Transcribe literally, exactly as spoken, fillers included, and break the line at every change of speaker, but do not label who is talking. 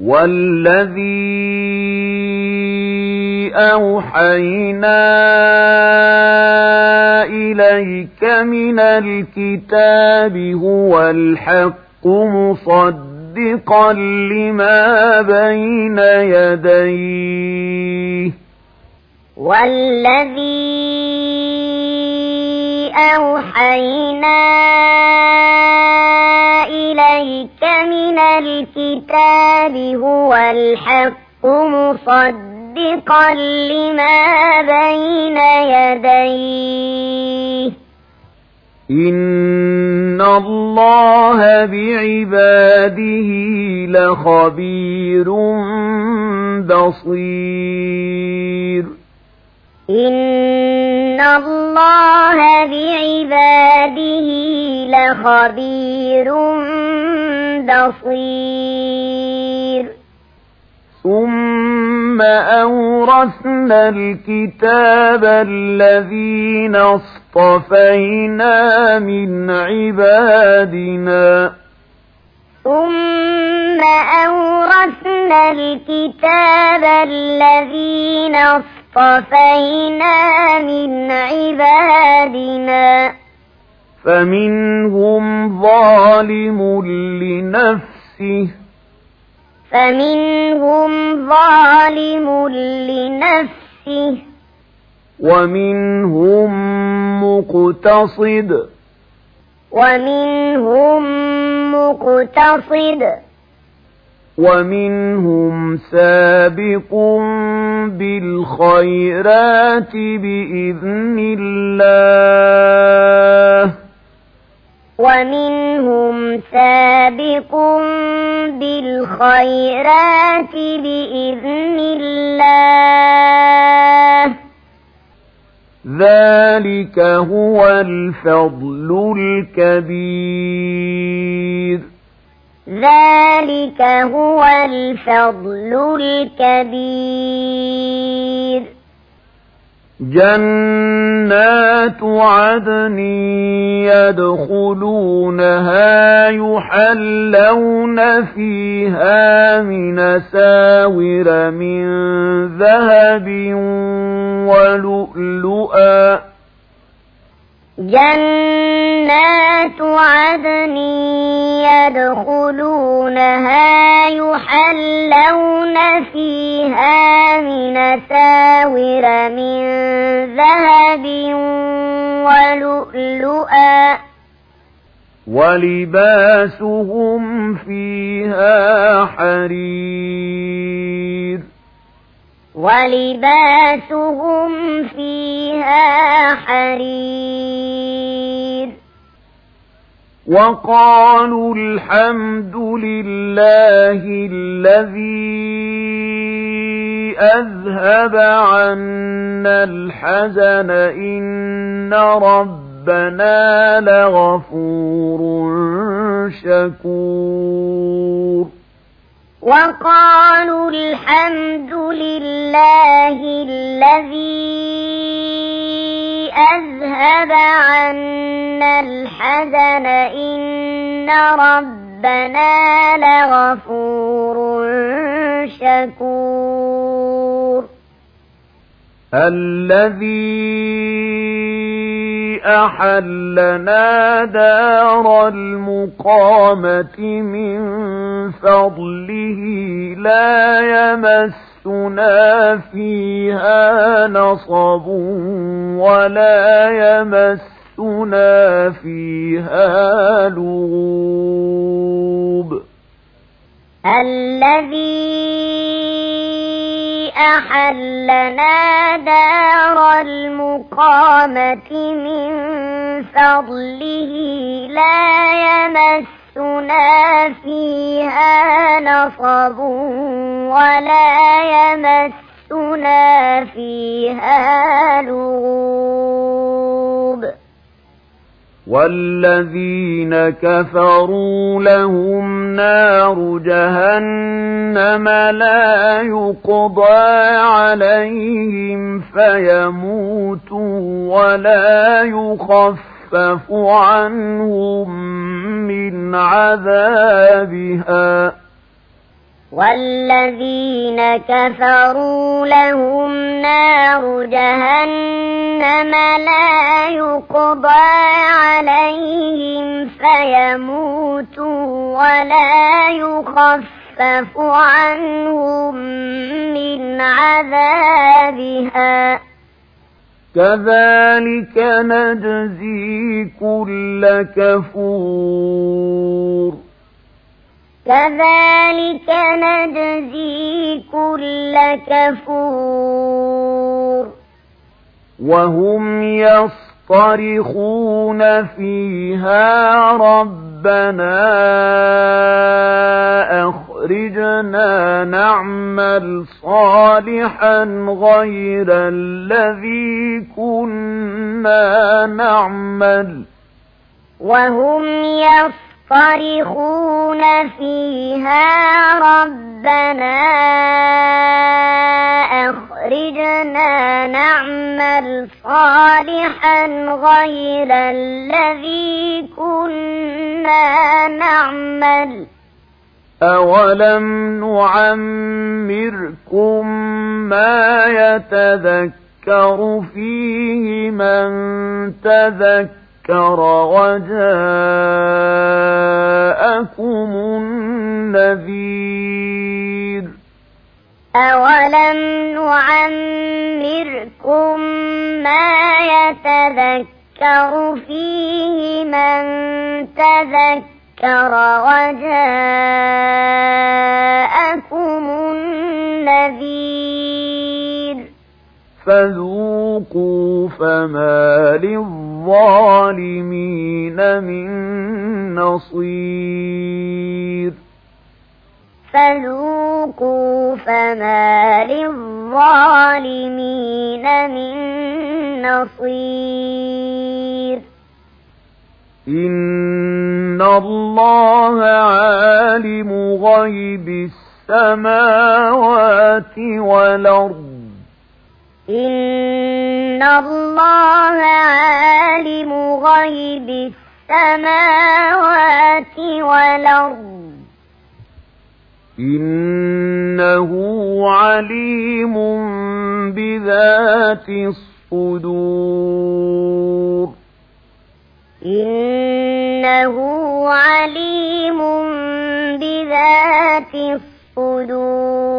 والذي أوحينا إليك من الكتاب هو الحق مصدقا لما بين يديه
والذي أوحينا إليك من الكتاب هو الحق مصدقا لما بين يديه
إن الله بعباده لخبير بصير
إن الله بعباده لخبير بصير
ثم أورثنا الكتاب الذين اصطفينا من عبادنا
ثم أورثنا الكتاب الذين اصطفينا من عبادنا
فمنهم ظالم لنفسه
فمنهم ظالم لنفسه
ومنهم مقتصد
ومنهم مقتصد
ومنهم سابق بالخيرات بإذن الله
ومنهم سابق بالخيرات بإذن الله
ذلك هو الفضل الكبير
ذلك هو الفضل الكبير
جنات عدن يدخلونها يحلون فيها من ساور من ذهب ولؤلؤا
جنات عدن يدخلونها يحلون فيها من ساور من ذهب ولؤلؤا
ولباسهم فيها حرير
ولباسهم فيها حرير
وقالوا الحمد لله الذي أذهب عنا الحزن إن ربنا لغفور شكور
وقالوا الحمد لله الذي أذهب عنا الحزن إن ربنا لغفور شكور
الذي أحلنا دار المقامة من فضله لا يمسنا فيها نصب ولا يمسنا فيها لغوب
الذي أحلنا دار المقامة من فضله لا يمسنا فيها نصب ولا يمسنا فيها لغوب
والذين كفروا لهم نار جهنم لا يقضى عليهم فيموتوا ولا يخفف عنهم من عذابها
والذين كفروا لهم نار جهنم لا يقضى عليهم فيموتوا ولا يخفف عنهم من عذابها
كذلك نجزي كل كفور
كذلك نجزي كل كفور
وهم يصطرخون فيها ربنا أخرجنا نعمل صالحا غير الذي كنا نعمل
وهم يصطرخون يصطرخون فيها ربنا أخرجنا نعمل صالحا غير الذي كنا نعمل
أولم نعمركم ما يتذكر فيه من تذكر وجاءكم النذير
أولم نعمركم ما يتذكر فيه من تذكر وجاءكم النذير
فذوقوا فما للظالمين من نصير
فذوقوا فما للظالمين من نصير
إن الله عالم غيب السماوات والأرض
إن الله عالم غيب السماوات والأرض
إنه عليم بذات الصدور
إنه عليم بذات الصدور